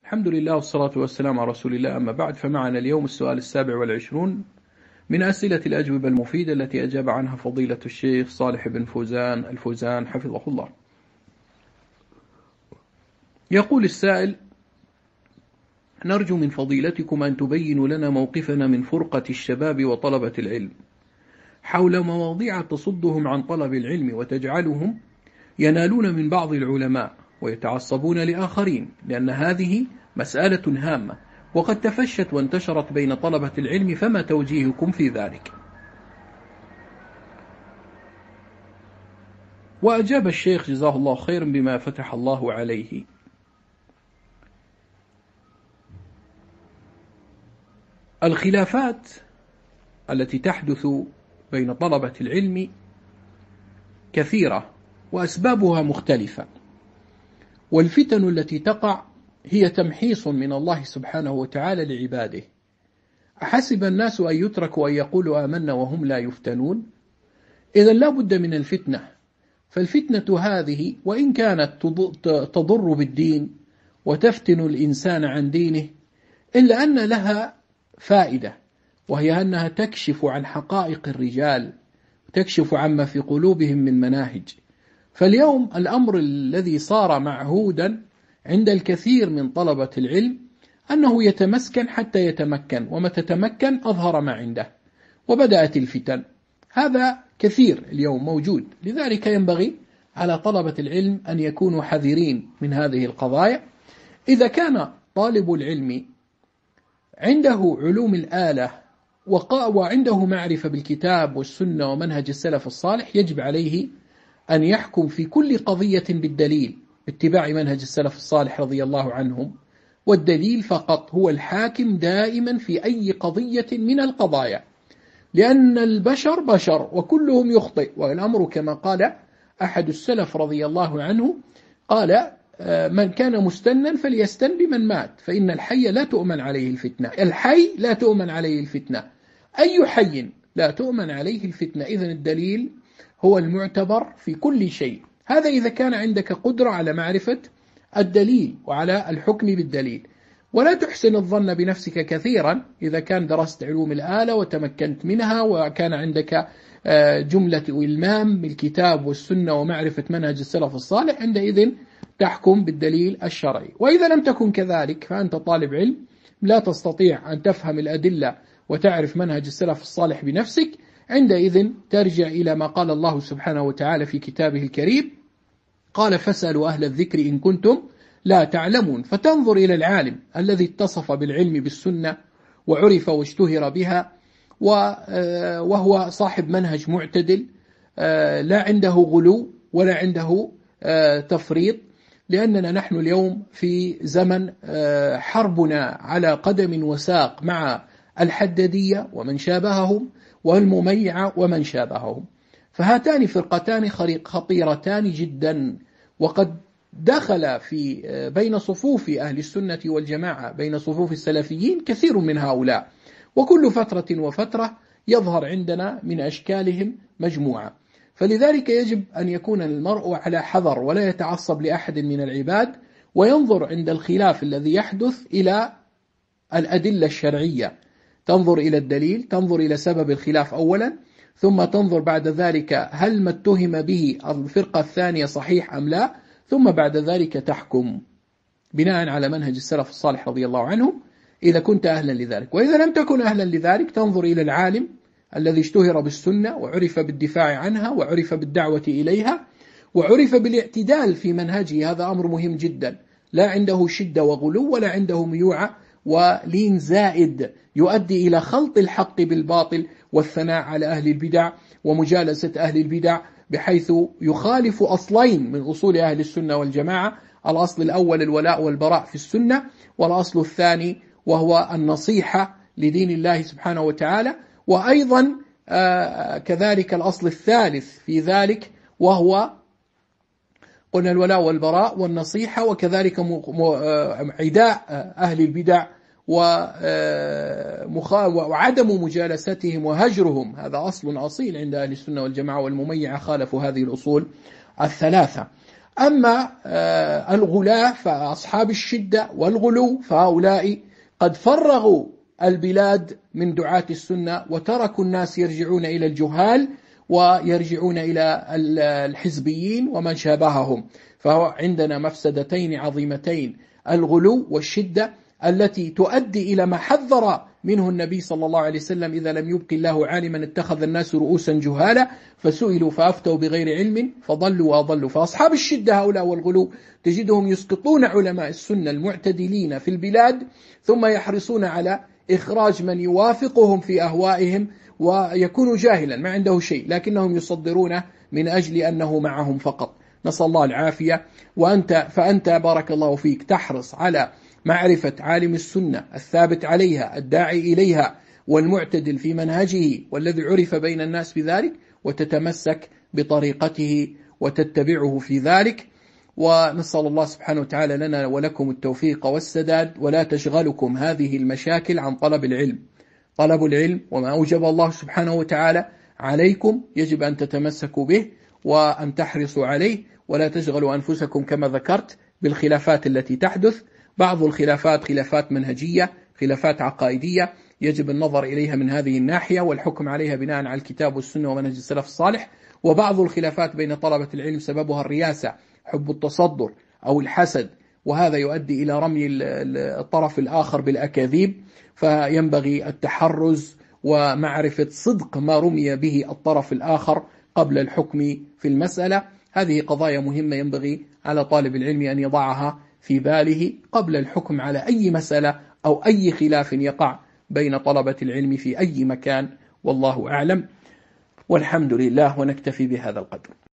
الحمد لله والصلاة والسلام على رسول الله، أما بعد، فمعنا اليوم السؤال 27 من أسئلة الأجوبة المفيدة التي أجاب عنها فضيلة الشيخ صالح بن فوزان الفوزان حفظه الله. يقول السائل: نرجو من فضيلتكم أن تبينوا لنا موقفنا من فرقة الشباب وطلبة العلم حول مواضيع تصدهم عن طلب العلم وتجعلهم ينالون من بعض العلماء ويتعصبون لآخرين، لأن هذه مسألة هامة وقد تفشت وانتشرت بين طلبة العلم، فما توجيهكم في ذلك؟ وأجاب الشيخ جزاه الله خيرا بما فتح الله عليه. الخلافات التي تحدث بين طلبة العلم كثيرة وأسبابها مختلفة، والفتن التي تقع هي تمحيص من الله سبحانه وتعالى لعباده. أحسب الناس أن يتركوا أن يقولوا آمنا وهم لا يفتنون؟ إذن لا بد من الفتنة، فالفتنة هذه وإن كانت تضر بالدين وتفتن الإنسان عن دينه، إلا أن لها فائدة، وهي أنها تكشف عن حقائق الرجال، تكشف عما في قلوبهم من مناهج. فاليوم الأمر الذي صار معهودا عند الكثير من طلبة العلم أنه يتمسكن حتى يتمكن، ومتى تمكن أظهر ما عنده، وبدأت الفتن. هذا كثير اليوم موجود، لذلك ينبغي على طلبة العلم أن يكونوا حذرين من هذه القضايا. إذا كان طالب العلم عنده علوم الآلة وعنده معرفة بالكتاب والسنة ومنهج السلف الصالح، يجب عليه أن يحكم في كل قضية بالدليل، باتباع منهج السلف الصالح رضي الله عنهم، والدليل فقط هو الحاكم دائما في أي قضية من القضايا، لأن البشر بشر وكلهم يخطئ. والأمر كما قال أحد السلف رضي الله عنه، قال: من كان مستنا فليستن بمن مات، فإن الحي لا تؤمن عليه الفتنة. الحي لا تؤمن عليه الفتنة، أي حي لا تؤمن عليه الفتنة. إذن الدليل هو المعتبر في كل شيء. هذا إذا كان عندك قدرة على معرفة الدليل وعلى الحكم بالدليل. ولا تحسن الظن بنفسك كثيرا إذا كان درست علوم الآلة وتمكنت منها وكان عندك جملة إلمام بالكتاب والسنة ومعرفة منهج السلف الصالح، عندئذ تحكم بالدليل الشرعي. وإذا لم تكن كذلك فأنت طالب علم لا تستطيع أن تفهم الأدلة وتعرف منهج السلف الصالح بنفسك، عندئذ ترجع إلى ما قال الله سبحانه وتعالى في كتابه الكريم، قال: فاسألوا أهل الذكر إن كنتم لا تعلمون. فتنظر إلى العالم الذي اتصف بالعلم بالسنة وعرف واشتهر بها، وهو صاحب منهج معتدل، لا عنده غلو ولا عنده تفريط. لأننا نحن اليوم في زمن حربنا على قدم وساق مع الحدادية ومن شابههم والمميعة ومن شابههم، فهاتان فرقتان خطيرتان جدا، وقد دخل في بين صفوف أهل السنة والجماعة، بين صفوف السلفيين، كثير من هؤلاء، وكل فترة وفترة يظهر عندنا من أشكالهم مجموعة. فلذلك يجب أن يكون المرء على حذر ولا يتعصب لأحد من العباد، وينظر عند الخلاف الذي يحدث إلى الأدلة الشرعية، تنظر إلى الدليل، تنظر إلى سبب الخلاف أولا، ثم تنظر بعد ذلك هل ما اتهم به الفرقة الثانية صحيح أم لا، ثم بعد ذلك تحكم بناء على منهج السلف الصالح رضي الله عنهم إذا كنت أهلا لذلك. وإذا لم تكن أهلا لذلك تنظر إلى العالم الذي اشتهر بالسنة وعرف بالدفاع عنها وعرف بالدعوة إليها وعرف بالاعتدال في منهجه. هذا أمر مهم جدا، لا عنده شدة وغلو ولا عنده ميوعة ولين زائد يؤدي إلى خلط الحق بالباطل والثناء على أهل البدع ومجالسة أهل البدع، بحيث يخالف أصلين من أصول أهل السنة والجماعة: الأصل الأول الولاء والبراء في السنة، والأصل الثاني وهو النصيحة لدين الله سبحانه وتعالى، وأيضا كذلك الأصل الثالث في ذلك وهو قلنا الولاء والبراء والنصيحة، وكذلك عداء أهل البدع وعدم مجالستهم وهجرهم. هذا أصل أصيل عند أهل السنة والجماعة، والمميعة خالفوا هذه الأصول الثلاثة. أما الغلاة فأصحاب الشدة والغلو فهؤلاء قد فرغوا البلاد من دعاة السنة وتركوا الناس يرجعون إلى الجهال ويرجعون إلى الحزبيين ومن شابههم. فهو عندنا مفسدتين عظيمتين: الغلو والشدة التي تؤدي إلى ما حذر منه النبي صلى الله عليه وسلم: إذا لم يبق الله عالما اتخذ الناس رؤوسا جهالا فسئلوا فأفتوا بغير علم فضلوا وأضلوا. فأصحاب الشدة هؤلاء والغلو تجدهم يسقطون علماء السنة المعتدلين في البلاد، ثم يحرصون على إخراج من يوافقهم في أهوائهم ويكون جاهلا ما عنده شيء، لكنهم يصدرونه من أجل أنه معهم فقط. نسأل الله العافية. فأنت بارك الله فيك تحرص على معرفة عالم السنة الثابت عليها الداعي إليها والمعتدل في منهجه والذي عرف بين الناس بذلك، وتتمسك بطريقته وتتبعه في ذلك. ونسأل الله سبحانه وتعالى لنا ولكم التوفيق والسداد، ولا تشغلكم هذه المشاكل عن طلب العلم. طلب العلم وما أوجب الله سبحانه وتعالى عليكم يجب أن تتمسكوا به وأن تحرصوا عليه، ولا تشغلوا أنفسكم كما ذكرت بالخلافات التي تحدث. بعض الخلافات خلافات منهجية، خلافات عقائدية، يجب النظر إليها من هذه الناحية والحكم عليها بناء على الكتاب والسنة ومنهج السلف الصالح. وبعض الخلافات بين طلبة العلم سببها الرياسة، حب التصدر أو الحسد، وهذا يؤدي إلى رمي الطرف الآخر بالأكاذيب، فينبغي التحرز ومعرفة صدق ما رمي به الطرف الآخر قبل الحكم في المسألة. هذه قضايا مهمة ينبغي على طالب العلم أن يضعها في باله قبل الحكم على أي مسألة أو أي خلاف يقع بين طلبة العلم في أي مكان. والله أعلم، والحمد لله، ونكتفي بهذا القدر.